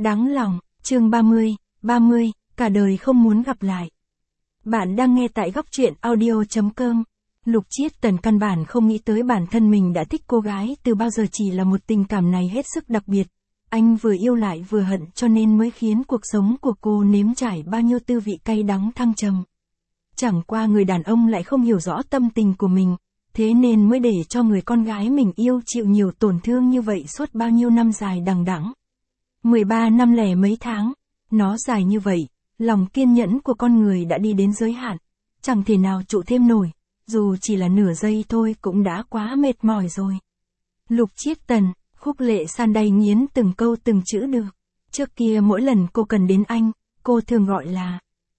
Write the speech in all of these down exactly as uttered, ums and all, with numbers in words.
Đáng lòng, chương ba mươi, ba mươi, cả đời không muốn gặp lại. Bạn đang nghe tại góc truyện audio chấm com. Lục Chiết Tần căn bản không nghĩ tới bản thân mình đã thích cô gái từ bao giờ, chỉ là một tình cảm này hết sức đặc biệt. Anh vừa yêu lại vừa hận, cho nên mới khiến cuộc sống của cô nếm trải bao nhiêu tư vị cay đắng thăng trầm. Chẳng qua người đàn ông lại không hiểu rõ tâm tình của mình, thế nên mới để cho người con gái mình yêu chịu nhiều tổn thương như vậy suốt bao nhiêu năm dài đằng đẵng. mười ba năm lẻ mấy tháng, nó dài như vậy, lòng kiên nhẫn của con người đã đi đến giới hạn, chẳng thể nào trụ thêm nổi, dù chỉ là nửa giây thôi cũng đã quá mệt mỏi rồi. Lục Chiết Tần, Khúc Lệ San đầy nghiến từng câu từng chữ được. Trước kia mỗi lần cô cần đến anh, cô thường gọi là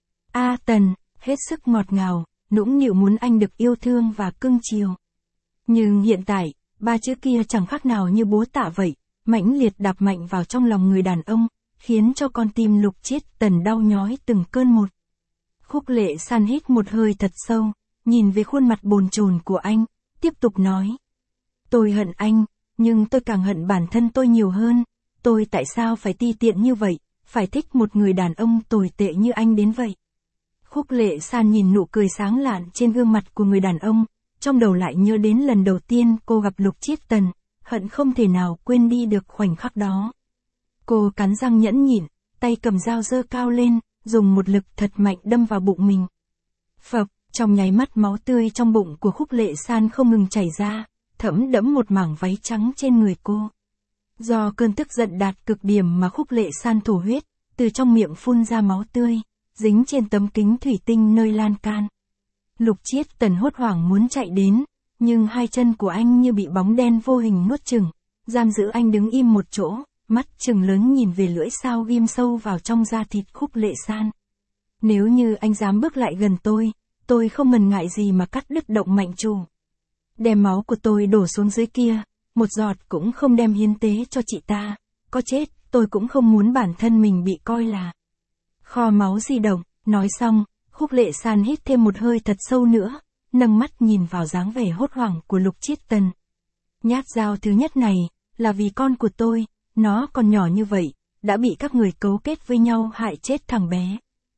A Tần, hết sức ngọt ngào, nũng nịu muốn anh được yêu thương và cưng chiều. Nhưng hiện tại, ba chữ kia chẳng khác nào như búa tạ vậy, mãnh liệt đạp mạnh vào trong lòng người đàn ông, khiến cho con tim Lục Chiết Tần đau nhói từng cơn một. Khúc Lệ San hít một hơi thật sâu, nhìn về khuôn mặt bồn chồn của anh, tiếp tục nói. Tôi hận anh, nhưng tôi càng hận bản thân tôi nhiều hơn. Tôi tại sao phải ti tiện như vậy, phải thích một người đàn ông tồi tệ như anh đến vậy. Khúc Lệ San nhìn nụ cười sáng lạn trên gương mặt của người đàn ông, trong đầu lại nhớ đến lần đầu tiên cô gặp Lục Chiết Tần, hận không thể nào quên đi được khoảnh khắc đó. Cô cắn răng nhẫn nhịn, tay cầm dao giơ cao lên, dùng một lực thật mạnh đâm vào bụng mình. Phập, trong nháy mắt máu tươi trong bụng của Khúc Lệ San không ngừng chảy ra, thấm đẫm một mảng váy trắng trên người cô. Do cơn tức giận đạt cực điểm mà Khúc Lệ San thổ huyết, từ trong miệng phun ra máu tươi, dính trên tấm kính thủy tinh nơi lan can. Lục Chiết Tần hốt hoảng muốn chạy đến, nhưng hai chân của anh như bị bóng đen vô hình nuốt chửng, giam giữ anh đứng im một chỗ, mắt trừng lớn nhìn về lưỡi dao ghim sâu vào trong da thịt Khúc Lệ San. Nếu như anh dám bước lại gần tôi, tôi không ngần ngại gì mà cắt đứt động mạch chủ. Đem máu của tôi đổ xuống dưới kia, một giọt cũng không đem hiến tế cho chị ta, có chết, tôi cũng không muốn bản thân mình bị coi là kho máu di động. Nói xong, Khúc Lệ San hít thêm một hơi thật sâu nữa, nâng mắt nhìn vào dáng vẻ hốt hoảng của Lục Chiết Tần. Nhát dao thứ nhất này, là vì con của tôi, nó còn nhỏ như vậy, đã bị các người cấu kết với nhau hại chết thằng bé.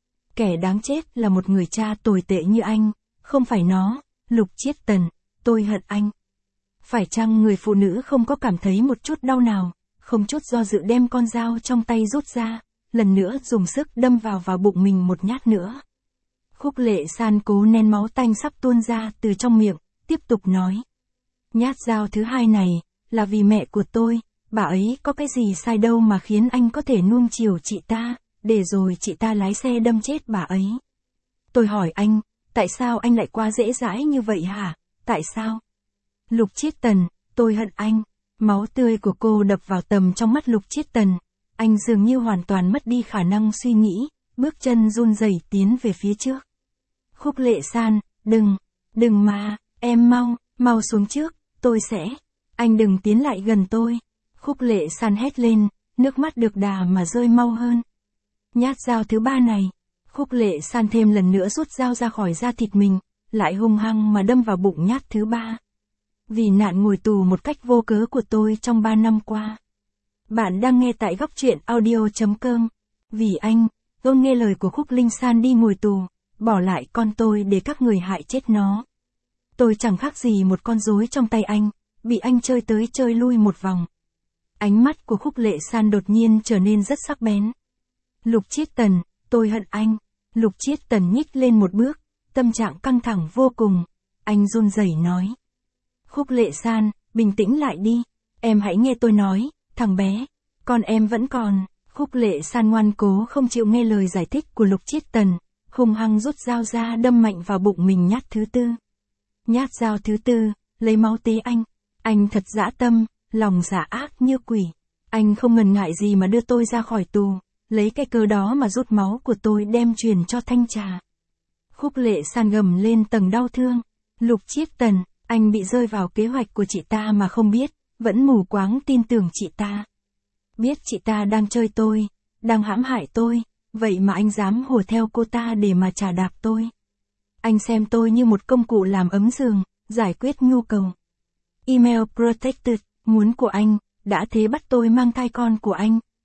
Kẻ đáng chết là một người cha tồi tệ như anh, không phải nó. Lục Chiết Tần, tôi hận anh. Phải chăng người phụ nữ không có cảm thấy một chút đau nào, không chút do dự đem con dao trong tay rút ra, lần nữa dùng sức đâm vào vào bụng mình một nhát nữa. Khúc Lệ San cố nén máu tanh sắp tuôn ra từ trong miệng, tiếp tục nói. Nhát dao thứ hai này, là vì mẹ của tôi, bà ấy có cái gì sai đâu mà khiến anh có thể nuông chiều chị ta, để rồi chị ta lái xe đâm chết bà ấy. Tôi hỏi anh, tại sao anh lại quá dễ dãi như vậy hả, tại sao? Lục Chiết Tần, tôi hận anh. Máu tươi của cô đập vào tầm trong mắt Lục Chiết Tần, anh dường như hoàn toàn mất đi khả năng suy nghĩ, bước chân run rẩy tiến về phía trước. Khúc Lệ San, đừng, đừng mà, em mau, mau xuống trước, tôi sẽ, anh đừng tiến lại gần tôi. Khúc Lệ San hét lên, nước mắt được đà mà rơi mau hơn. Nhát dao thứ ba này, Khúc Lệ San thêm lần nữa rút dao ra khỏi da thịt mình, lại hung hăng mà đâm vào bụng nhát thứ ba. Vì nạn ngồi tù một cách vô cớ của tôi trong ba năm qua. Bạn đang nghe tại góc truyện audio chấm com. Vì anh, tôi nghe lời của Khúc Linh San đi ngồi tù, bỏ lại con tôi để các người hại chết nó. Tôi chẳng khác gì một con rối trong tay anh, bị anh chơi tới chơi lui một vòng. Ánh mắt của Khúc Lệ San đột nhiên trở nên rất sắc bén. Lục Chiết Tần, tôi hận anh. Lục Chiết Tần nhích lên một bước, tâm trạng căng thẳng vô cùng. Anh run rẩy nói. Khúc Lệ San, bình tĩnh lại đi. Em hãy nghe tôi nói, thằng bé, con em vẫn còn. Khúc Lệ San ngoan cố không chịu nghe lời giải thích của Lục Chiết Tần, hung hăng rút dao ra đâm mạnh vào bụng mình nhát thứ tư. Nhát dao thứ tư, lấy máu tế anh. Anh thật dã tâm, lòng giả ác như quỷ. Anh không ngần ngại gì mà đưa tôi ra khỏi tù, lấy cái cơ đó mà rút máu của tôi đem truyền cho Thanh Trà. Khúc Lệ San gầm lên tầng đau thương. Lục Chiết Tần, anh bị rơi vào kế hoạch của chị ta mà không biết, vẫn mù quáng tin tưởng chị ta. Biết chị ta đang chơi tôi, đang hãm hại tôi, vậy mà anh dám hùa theo cô ta để mà trà đạp tôi. Anh xem tôi như một công cụ làm ấm giường, giải quyết nhu cầu. Email protected, muốn của anh, đã thế bắt tôi mang thai con của anh,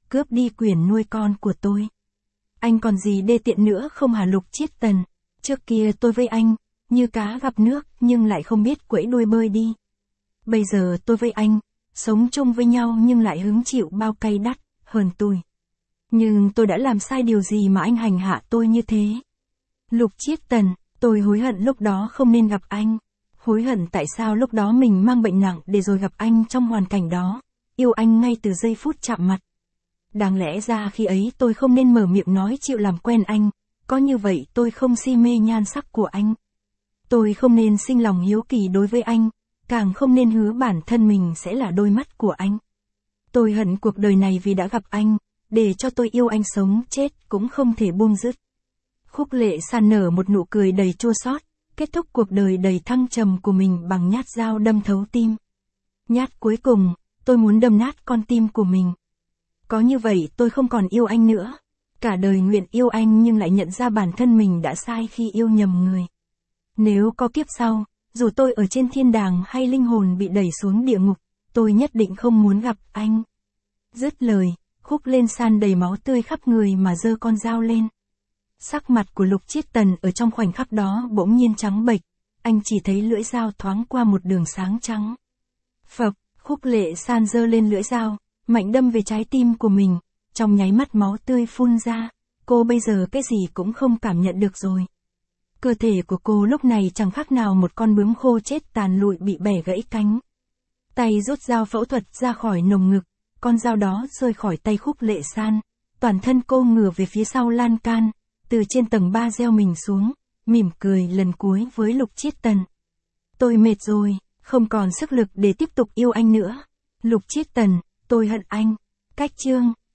cướp đi quyền nuôi con của tôi. Anh còn gì đê tiện nữa không hả Lục Chiết Tần? Trước kia tôi với anh, như cá gặp nước nhưng lại không biết quẫy đuôi bơi đi. Bây giờ tôi với anh, sống chung với nhau nhưng lại hứng chịu bao cay đắt, hờn tủi. Nhưng tôi đã làm sai điều gì mà anh hành hạ tôi như thế? Lục Chiết Tần, tôi hối hận lúc đó không nên gặp anh. Hối hận tại sao lúc đó mình mang bệnh nặng để rồi gặp anh trong hoàn cảnh đó, yêu anh ngay từ giây phút chạm mặt. Đáng lẽ ra khi ấy tôi không nên mở miệng nói chịu làm quen anh, có như vậy tôi không si mê nhan sắc của anh. Tôi không nên sinh lòng hiếu kỳ đối với anh, càng không nên hứa bản thân mình sẽ là đôi mắt của anh. Tôi hận cuộc đời này vì đã gặp anh, để cho tôi yêu anh sống chết cũng không thể buông dứt. Khúc Lệ San nở một nụ cười đầy chua xót, kết thúc cuộc đời đầy thăng trầm của mình bằng nhát dao đâm thấu tim. Nhát cuối cùng, tôi muốn đâm nát con tim của mình. Có như vậy tôi không còn yêu anh nữa. Cả đời nguyện yêu anh nhưng lại nhận ra bản thân mình đã sai khi yêu nhầm người. Nếu có kiếp sau, dù tôi ở trên thiên đàng hay linh hồn bị đẩy xuống địa ngục, tôi nhất định không muốn gặp anh. Dứt lời, Khúc Lên San đầy máu tươi khắp người mà giơ con dao lên. Sắc mặt của Lục Chiết Tần ở trong khoảnh khắc đó bỗng nhiên trắng bệch, anh chỉ thấy lưỡi dao thoáng qua một đường sáng trắng. Phập, Khúc Lệ San giơ lên lưỡi dao, mạnh đâm về trái tim của mình, trong nháy mắt máu tươi phun ra, cô bây giờ cái gì cũng không cảm nhận được rồi. Cơ thể của cô lúc này chẳng khác nào một con bướm khô chết tàn lụi bị bẻ gãy cánh. Tay rút dao phẫu thuật ra khỏi lồng ngực, con dao đó rơi khỏi tay Khúc Lệ San, toàn thân cô ngửa về phía sau lan can, từ trên tầng ba gieo mình xuống, mỉm cười lần cuối với Lục Chiết Tần. Tôi mệt rồi, không còn sức lực để tiếp tục yêu anh nữa. Lục Chiết Tần, tôi hận anh. Cách chương